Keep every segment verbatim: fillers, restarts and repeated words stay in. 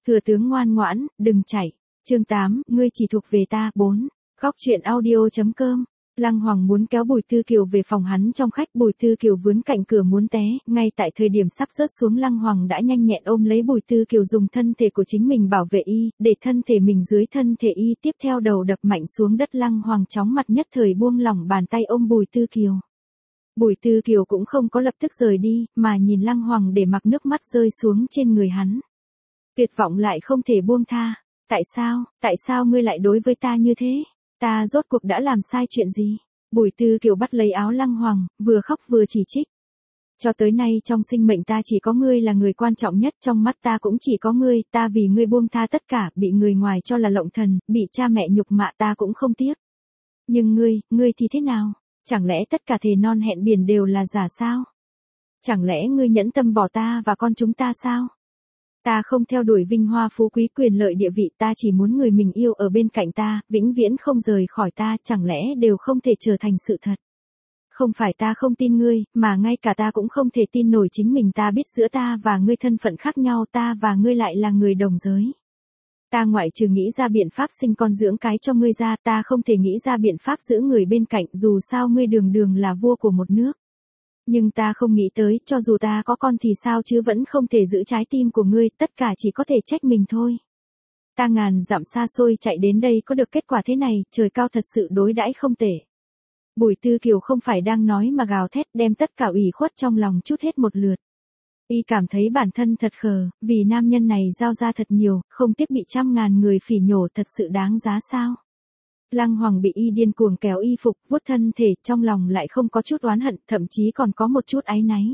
Thừa tướng ngoan ngoãn, đừng chạy. Chương tám, ngươi chỉ thuộc về ta. bốn. Góc truyện audio.com. Lăng Hoàng muốn kéo Bùi Tư Kiều về phòng hắn trong khách, Bùi Tư Kiều vướng cạnh cửa muốn té, ngay tại thời điểm sắp rớt xuống Lăng Hoàng đã nhanh nhẹn ôm lấy Bùi Tư Kiều dùng thân thể của chính mình bảo vệ y, để thân thể mình dưới thân thể y, tiếp theo đầu đập mạnh xuống đất. Lăng Hoàng chóng mặt nhất thời buông lỏng bàn tay ôm Bùi Tư Kiều. Bùi Tư Kiều cũng không có lập tức rời đi, mà nhìn Lăng Hoàng để mặc nước mắt rơi xuống trên người hắn. Tuyệt vọng lại không thể buông tha. Tại sao, tại sao ngươi lại đối với ta như thế? Ta rốt cuộc đã làm sai chuyện gì? Bùi Tư Kiều bắt lấy áo Lăng Hoàng, vừa khóc vừa chỉ trích. Cho tới nay trong sinh mệnh ta chỉ có ngươi là người quan trọng nhất, trong mắt ta cũng chỉ có ngươi, ta vì ngươi buông tha tất cả, bị người ngoài cho là lộng thần, bị cha mẹ nhục mạ ta cũng không tiếc. Nhưng ngươi, ngươi thì thế nào? Chẳng lẽ tất cả thề non hẹn biển đều là giả sao? Chẳng lẽ ngươi nhẫn tâm bỏ ta và con chúng ta sao? Ta không theo đuổi vinh hoa phú quý quyền lợi địa vị, ta chỉ muốn người mình yêu ở bên cạnh ta, vĩnh viễn không rời khỏi ta, chẳng lẽ đều không thể trở thành sự thật? Không phải ta không tin ngươi, mà ngay cả ta cũng không thể tin nổi chính mình. Ta biết giữa ta và ngươi thân phận khác nhau, ta và ngươi lại là người đồng giới. Ta ngoại trừ nghĩ ra biện pháp sinh con dưỡng cái cho ngươi ra, ta không thể nghĩ ra biện pháp giữ người bên cạnh, dù sao ngươi đường đường là vua của một nước. Nhưng ta không nghĩ tới, cho dù ta có con thì sao chứ, vẫn không thể giữ trái tim của ngươi, tất cả chỉ có thể trách mình thôi. Ta ngàn dặm xa xôi chạy đến đây có được kết quả thế này, trời cao thật sự đối đãi không tệ. Bùi Tư Kiều không phải đang nói mà gào thét, đem tất cả ủy khuất trong lòng trút hết một lượt. Y cảm thấy bản thân thật khờ, vì nam nhân này giao ra thật nhiều, không tiếc bị trăm ngàn người phỉ nhổ, thật sự đáng giá sao? Lăng Hoàng bị y điên cuồng kéo y phục, vuốt thân thể, trong lòng lại không có chút oán hận, thậm chí còn có một chút áy náy.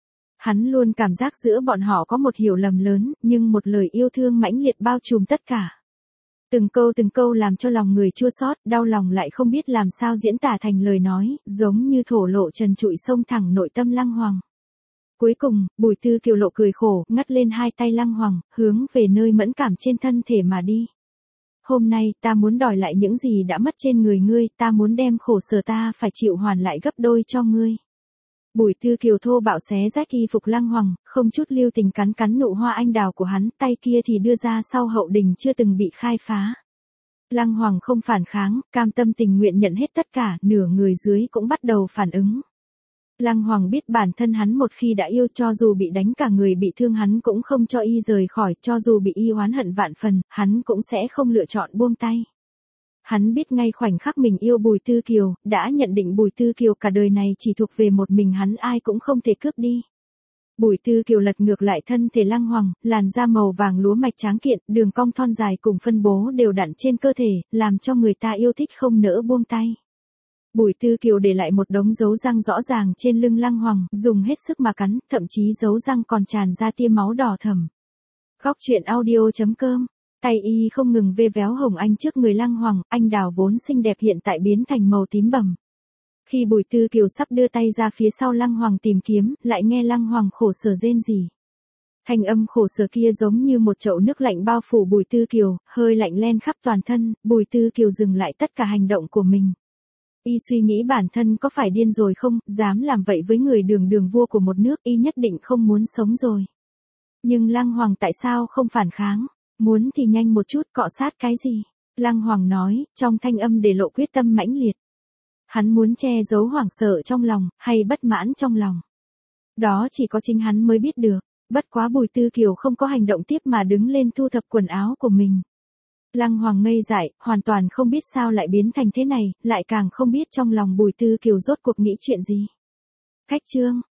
Hắn luôn cảm giác giữa bọn họ có một hiểu lầm lớn, nhưng một lời yêu thương mãnh liệt bao trùm tất cả. Từng câu từng câu làm cho lòng người chua xót, đau lòng lại không biết làm sao diễn tả thành lời nói, giống như thổ lộ trần trụi xông thẳng nội tâm Lăng Hoàng. Cuối cùng, Bùi Tư Kiều lộ cười khổ, ngắt lên hai tay Lăng Hoàng, hướng về nơi mẫn cảm trên thân thể mà đi. Hôm nay, ta muốn đòi lại những gì đã mất trên người ngươi, ta muốn đem khổ sở ta phải chịu hoàn lại gấp đôi cho ngươi. Bùi Tư Kiều thô bạo xé rách y phục Lăng Hoàng, không chút lưu tình cắn cắn nụ hoa anh đào của hắn, tay kia thì đưa ra sau hậu đình chưa từng bị khai phá. Lăng Hoàng không phản kháng, cam tâm tình nguyện nhận hết tất cả, nửa người dưới cũng bắt đầu phản ứng. Lăng Hoàng biết bản thân hắn một khi đã yêu, cho dù bị đánh cả người bị thương hắn cũng không cho y rời khỏi, cho dù bị y oán hận vạn phần, hắn cũng sẽ không lựa chọn buông tay. Hắn biết ngay khoảnh khắc mình yêu Bùi Tư Kiều, đã nhận định Bùi Tư Kiều cả đời này chỉ thuộc về một mình hắn, ai cũng không thể cướp đi. Bùi Tư Kiều lật ngược lại thân thể Lăng Hoàng, làn da màu vàng lúa mạch tráng kiện, đường cong thon dài cùng phân bố đều đặn trên cơ thể, làm cho người ta yêu thích không nỡ buông tay. Bùi Tư Kiều để lại một đống dấu răng rõ ràng trên lưng Lăng Hoàng, dùng hết sức mà cắn, thậm chí dấu răng còn tràn ra tia máu đỏ thẫm. Góc truyện audio.com. Tay y không ngừng vê véo hồng anh trước người Lăng Hoàng, anh đào vốn xinh đẹp hiện tại biến thành màu tím bầm. Khi Bùi Tư Kiều sắp đưa tay ra phía sau Lăng Hoàng tìm kiếm, lại nghe Lăng Hoàng khổ sở rên rỉ. Thanh âm khổ sở kia giống như một chậu nước lạnh bao phủ Bùi Tư Kiều, hơi lạnh len khắp toàn thân. Bùi Tư Kiều dừng lại tất cả hành động của mình. Y suy nghĩ bản thân có phải điên rồi không, dám làm vậy với người đường đường vua của một nước, y nhất định không muốn sống rồi. Nhưng Lăng Hoàng tại sao không phản kháng? Muốn thì nhanh một chút, cọ sát cái gì? Lăng Hoàng nói, trong thanh âm để lộ quyết tâm mãnh liệt. Hắn muốn che giấu hoảng sợ trong lòng, hay bất mãn trong lòng. Đó chỉ có chính hắn mới biết được. Bất quá Bùi Tư Kiều không có hành động tiếp mà đứng lên thu thập quần áo của mình. Lăng Hoàng ngây dại, hoàn toàn không biết sao lại biến thành thế này, lại càng không biết trong lòng Bùi Tư Kiều rốt cuộc nghĩ chuyện gì. Khách chương.